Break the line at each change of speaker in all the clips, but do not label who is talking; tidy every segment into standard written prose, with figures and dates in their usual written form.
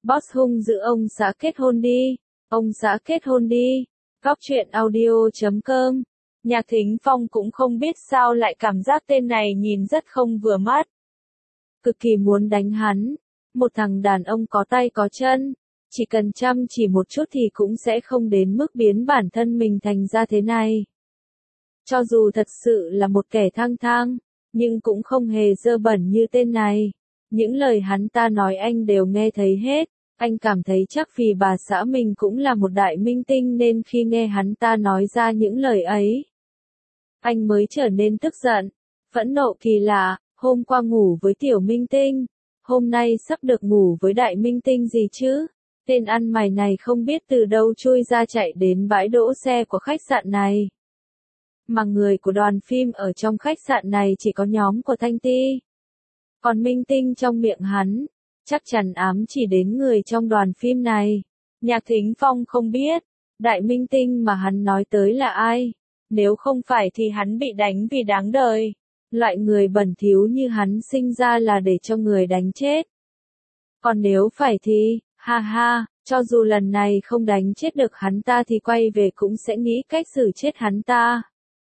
Boss hung dữ ông xã kết hôn đi. Ông xã kết hôn đi. Góc truyện audio.com. Nhạc Thính Phong cũng không biết sao lại cảm giác tên này nhìn rất không vừa mắt. Cực kỳ muốn đánh hắn. Một thằng đàn ông có tay có chân. Chỉ cần chăm chỉ một chút thì cũng sẽ không đến mức biến bản thân mình thành ra thế này. Cho dù thật sự là một kẻ thang thang, nhưng cũng không hề dơ bẩn như tên này. Những lời hắn ta nói anh đều nghe thấy hết. Anh cảm thấy chắc vì bà xã mình cũng là một đại minh tinh nên khi nghe hắn ta nói ra những lời ấy, anh mới trở nên tức giận, phẫn nộ kỳ lạ. Hôm qua ngủ với tiểu minh tinh, hôm nay sắp được ngủ với đại minh tinh gì chứ? Tên ăn mày này không biết từ đâu chui ra chạy đến bãi đỗ xe của khách sạn này. Mà người của đoàn phim ở trong khách sạn này chỉ có nhóm của Thanh Ti. Còn minh tinh trong miệng hắn, chắc chắn ám chỉ đến người trong đoàn phim này. Nhạc Thính Phong không biết, đại minh tinh mà hắn nói tới là ai. Nếu không phải thì hắn bị đánh vì đáng đời. Loại người bẩn thỉu như hắn sinh ra là để cho người đánh chết. Còn nếu phải thì, ha ha, cho dù lần này không đánh chết được hắn ta thì quay về cũng sẽ nghĩ cách xử chết hắn ta.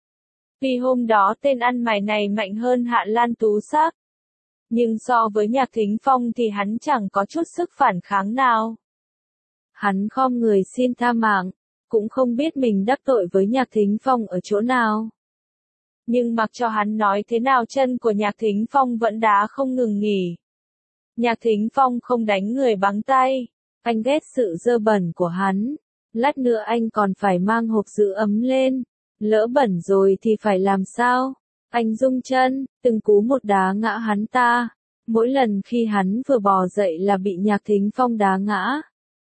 Vì hôm đó tên ăn mày này mạnh hơn Hạ Lan Tú Sắc. Nhưng so với Nhạc Thính Phong thì hắn chẳng có chút sức phản kháng nào. Hắn khom người xin tha mạng, cũng không biết mình đắc tội với Nhạc Thính Phong ở chỗ nào. Nhưng mặc cho hắn nói thế nào chân của Nhạc Thính Phong vẫn đá không ngừng nghỉ. Nhạc Thính Phong không đánh người bằng tay. Anh ghét sự dơ bẩn của hắn. Lát nữa anh còn phải mang hộp giữ ấm lên. Lỡ bẩn rồi thì phải làm sao? Anh rung chân, từng cú một đá ngã hắn ta. Mỗi lần khi hắn vừa bò dậy là bị Nhạc Thính Phong đá ngã.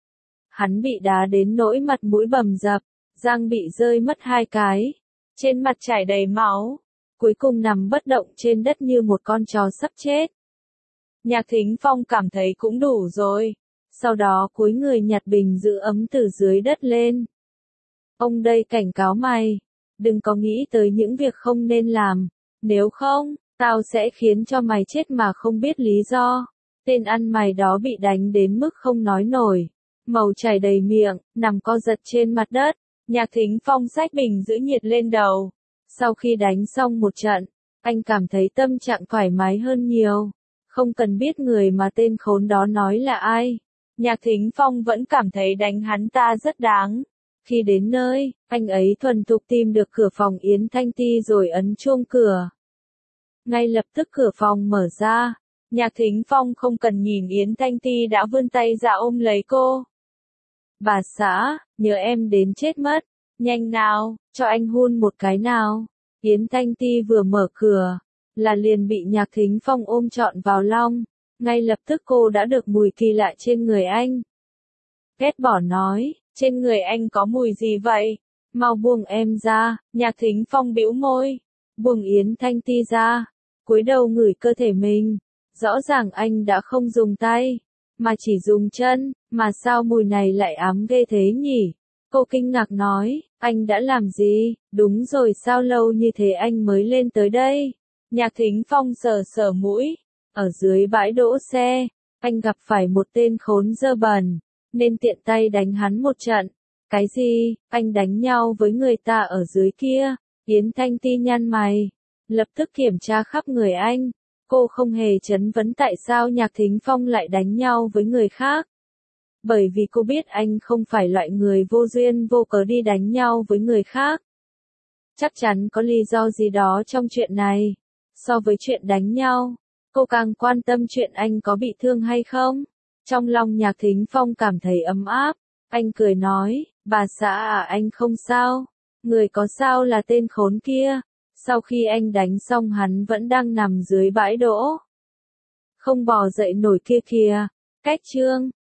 Hắn bị đá đến nỗi mặt mũi bầm dập, răng bị rơi mất 2 cái. Trên mặt chảy đầy máu. Cuối cùng nằm bất động trên đất như một con chó sắp chết. Nhạc Thính Phong cảm thấy cũng đủ rồi. Sau đó cúi người nhặt bình giữ ấm từ dưới đất lên. Ông đây cảnh cáo mày. Đừng có nghĩ tới những việc không nên làm. Nếu không, tao sẽ khiến cho mày chết mà không biết lý do. Tên ăn mày đó bị đánh đến mức không nói nổi. Màu chảy đầy miệng, nằm co giật trên mặt đất. Nhạc Thính Phong xách bình giữ nhiệt lên đầu. Sau khi đánh xong một trận, anh cảm thấy tâm trạng thoải mái hơn nhiều. Không cần biết người mà tên khốn đó nói là ai. Nhạc Thính Phong vẫn cảm thấy đánh hắn ta rất đáng. Khi đến nơi, anh ấy thuần thục tìm được cửa phòng Yến Thanh Ti rồi ấn chuông cửa. Ngay lập tức cửa phòng mở ra. Nhạc Thính Phong không cần nhìn Yến Thanh Ti đã vươn tay ra ôm lấy cô. Bà xã, nhớ em đến chết mất. Nhanh nào, cho anh hôn một cái nào. Yến Thanh Ti vừa mở cửa, là liền bị Nhạc Thính Phong ôm trọn vào lòng. Ngay lập tức cô đã được mùi kỳ lạ trên người anh. Ghét bỏ nói, trên người anh có mùi gì vậy? Mau buông em ra. Nhạc Thính Phong bĩu môi. Buông Yến Thanh Ti ra. Cúi đầu ngửi cơ thể mình. Rõ ràng anh đã không dùng tay, mà chỉ dùng chân. Mà sao mùi này lại ám ghê thế nhỉ? Cô kinh ngạc nói, anh đã làm gì? Đúng rồi, sao lâu như thế anh mới lên tới đây? Nhạc Thính Phong sờ sờ mũi. Ở dưới bãi đỗ xe, anh gặp phải một tên khốn dơ bẩn, nên tiện tay đánh hắn một trận. Cái gì? Anh đánh nhau với người ta ở dưới kia? Yến Thanh Ti nhăn mày, lập tức kiểm tra khắp người anh. Cô không hề chấn vấn tại sao Nhạc Thính Phong lại đánh nhau với người khác. Bởi vì cô biết anh không phải loại người vô duyên vô cớ đi đánh nhau với người khác. Chắc chắn có lý do gì đó trong chuyện này. So với chuyện đánh nhau, cô càng quan tâm chuyện anh có bị thương hay không. Trong lòng Nhạc Thính Phong cảm thấy ấm áp. Anh cười nói, bà xã à, anh không sao. Người có sao là tên khốn kia. Sau khi anh đánh xong hắn vẫn đang nằm dưới bãi đỗ. Không bò dậy nổi kia kìa. Cách chương.